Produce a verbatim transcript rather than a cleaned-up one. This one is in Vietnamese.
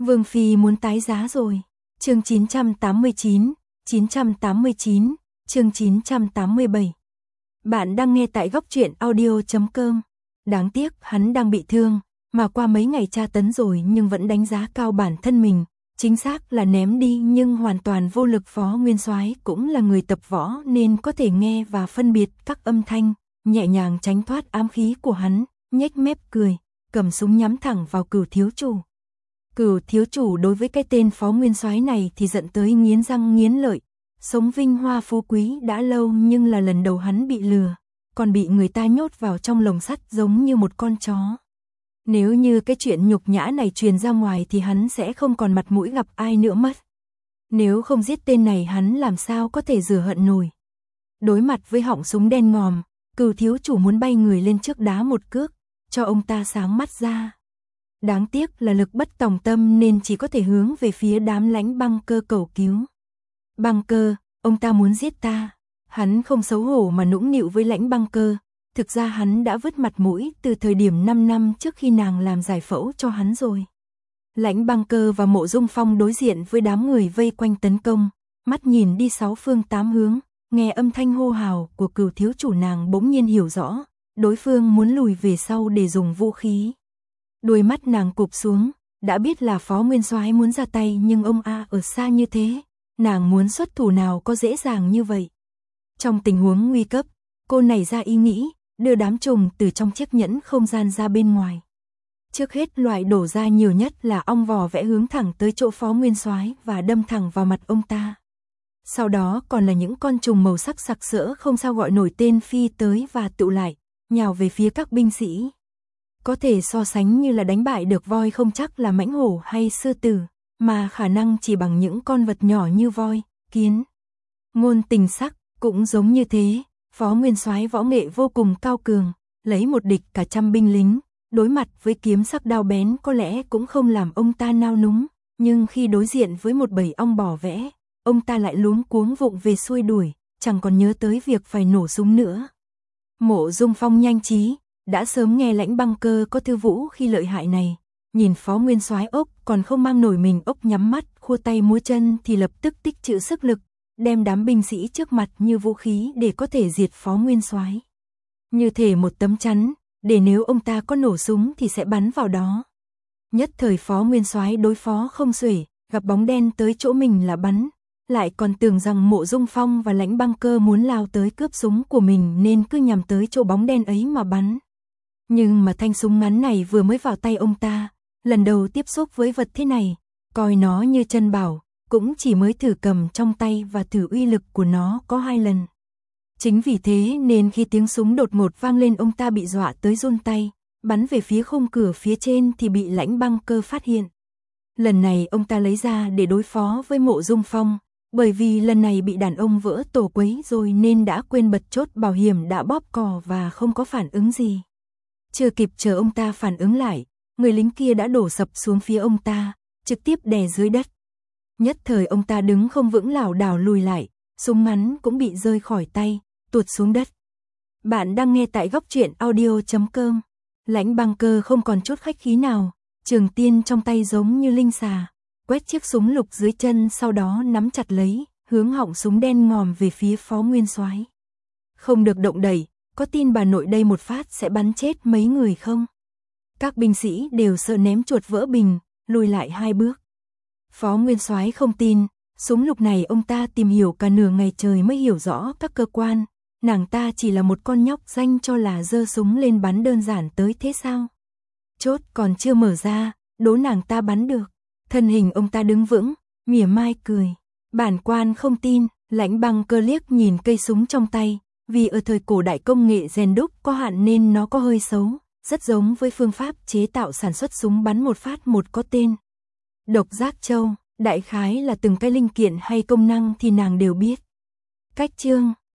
Vương Phi muốn tái giá rồi. Chương chín trăm tám mươi chín, chín trăm tám mươi chín, chương chín trăm tám mươi bảy. Bạn đang nghe tại góc truyện audio chấm com. Đáng tiếc hắn đang bị thương, mà qua mấy ngày tra tấn rồi nhưng vẫn đánh giá cao bản thân mình, chính xác là ném đi nhưng hoàn toàn vô lực. Phó Nguyên Soái cũng là người tập võ nên có thể nghe và phân biệt các âm thanh, nhẹ nhàng tránh thoát ám khí của hắn, nhếch mép cười, cầm súng nhắm thẳng vào Cửu thiếu chủ. Cửu thiếu chủ đối với cái tên Phó Nguyên Soái này thì giận tới nghiến răng nghiến lợi, sống vinh hoa phú quý đã lâu nhưng là lần đầu hắn bị lừa, còn bị người ta nhốt vào trong lồng sắt giống như một con chó. Nếu như cái chuyện nhục nhã này truyền ra ngoài thì hắn sẽ không còn mặt mũi gặp ai nữa mất. Nếu không giết tên này hắn làm sao có thể rửa hận nổi. Đối mặt với họng súng đen ngòm, Cửu thiếu chủ muốn bay người lên trước đá một cước, cho ông ta sáng mắt ra. Đáng tiếc là lực bất tòng tâm nên chỉ có thể hướng về phía đám Lãnh Băng Cơ cầu cứu. Băng Cơ, ông ta muốn giết ta. Hắn không xấu hổ mà nũng nịu với Lãnh Băng Cơ. Thực ra hắn đã vứt mặt mũi từ thời điểm năm năm trước khi nàng làm giải phẫu cho hắn rồi. Lãnh Băng Cơ và Mộ Dung Phong đối diện với đám người vây quanh tấn công, mắt nhìn đi sáu phương tám hướng, nghe âm thanh hô hào của Cửu thiếu chủ nàng bỗng nhiên hiểu rõ, đối phương muốn lùi về sau để dùng vũ khí. Đôi mắt nàng cụp xuống, đã biết là Phó Nguyên Soái muốn ra tay nhưng ông a ở xa như thế, nàng muốn xuất thủ nào có dễ dàng như vậy. Trong tình huống nguy cấp, cô nảy ra ý nghĩ, đưa đám trùng từ trong chiếc nhẫn không gian ra bên ngoài. Trước hết loại đổ ra nhiều nhất là ong vò vẽ hướng thẳng tới chỗ Phó Nguyên Soái và đâm thẳng vào mặt ông ta. Sau đó còn là những con trùng màu sắc sặc sỡ không sao gọi nổi tên phi tới và tụ lại, nhào về phía các binh sĩ. Có thể so sánh như là đánh bại được voi không chắc là mãnh hổ hay sư tử, mà khả năng chỉ bằng những con vật nhỏ như voi, kiến. Ngôn Tình Sắc cũng giống như thế, Phó Nguyên Soái võ nghệ vô cùng cao cường, lấy một địch cả trăm binh lính, đối mặt với kiếm sắc đao bén có lẽ cũng không làm ông ta nao núng, nhưng khi đối diện với một bầy ong bò vẽ, ông ta lại luống cuống vụng về xuôi đuổi, chẳng còn nhớ tới việc phải nổ súng nữa. Mộ Dung Phong nhanh trí, đã sớm nghe Lãnh Băng Cơ có thư vũ khi lợi hại này, nhìn Phó Nguyên Soái ốc còn không mang nổi mình ốc nhắm mắt, khua tay múa chân thì lập tức tích trữ sức lực, đem đám binh sĩ trước mặt như vũ khí để có thể diệt Phó Nguyên Soái. Như thể một tấm chắn, để nếu ông ta có nổ súng thì sẽ bắn vào đó. Nhất thời Phó Nguyên Soái đối phó không xuể, gặp bóng đen tới chỗ mình là bắn, lại còn tưởng rằng Mộ Dung Phong và Lãnh Băng Cơ muốn lao tới cướp súng của mình nên cứ nhằm tới chỗ bóng đen ấy mà bắn. Nhưng mà thanh súng ngắn này vừa mới vào tay ông ta, lần đầu tiếp xúc với vật thế này, coi nó như chân bảo, cũng chỉ mới thử cầm trong tay và thử uy lực của nó có hai lần. Chính vì thế nên khi tiếng súng đột ngột vang lên ông ta bị dọa tới run tay, bắn về phía khung cửa phía trên thì bị Lãnh Băng Cơ phát hiện. Lần này ông ta lấy ra để đối phó với Mộ Dung Phong, bởi vì lần này bị đàn ông vỡ tổ quấy rồi nên đã quên bật chốt bảo hiểm đã bóp cò và không có phản ứng gì. Chưa kịp chờ ông ta phản ứng lại, người lính kia đã đổ sập xuống phía ông ta, trực tiếp đè dưới đất. Nhất thời ông ta đứng không vững lảo đảo lùi lại, súng ngắn cũng bị rơi khỏi tay, tuột xuống đất. Bạn đang nghe tại góc truyện audio chấm com. Lãnh Băng Cơ không còn chút khách khí nào, trường tiên trong tay giống như linh xà, quét chiếc súng lục dưới chân sau đó nắm chặt lấy, hướng họng súng đen ngòm về phía Phó Nguyên Soái. Không được động đẩy, có tin bà nội đây một phát sẽ bắn chết mấy người không? Các binh sĩ đều sợ ném chuột vỡ bình, lùi lại hai bước. Phó Nguyên Soái không tin, súng lục này ông ta tìm hiểu cả nửa ngày trời mới hiểu rõ các cơ quan, nàng ta chỉ là một con nhóc danh cho là giơ súng lên bắn đơn giản tới thế sao? Chốt còn chưa mở ra, đố nàng ta bắn được. Thân hình ông ta đứng vững, mỉa mai cười. Bản quan không tin. Lãnh Băng Cơ liếc nhìn cây súng trong tay, vì ở thời cổ đại công nghệ rèn đúc có hạn nên nó có hơi xấu, rất giống với phương pháp chế tạo sản xuất súng bắn một phát một có tên Độc Giác Châu, đại khái là từng cái linh kiện hay công năng thì nàng đều biết. Cách chương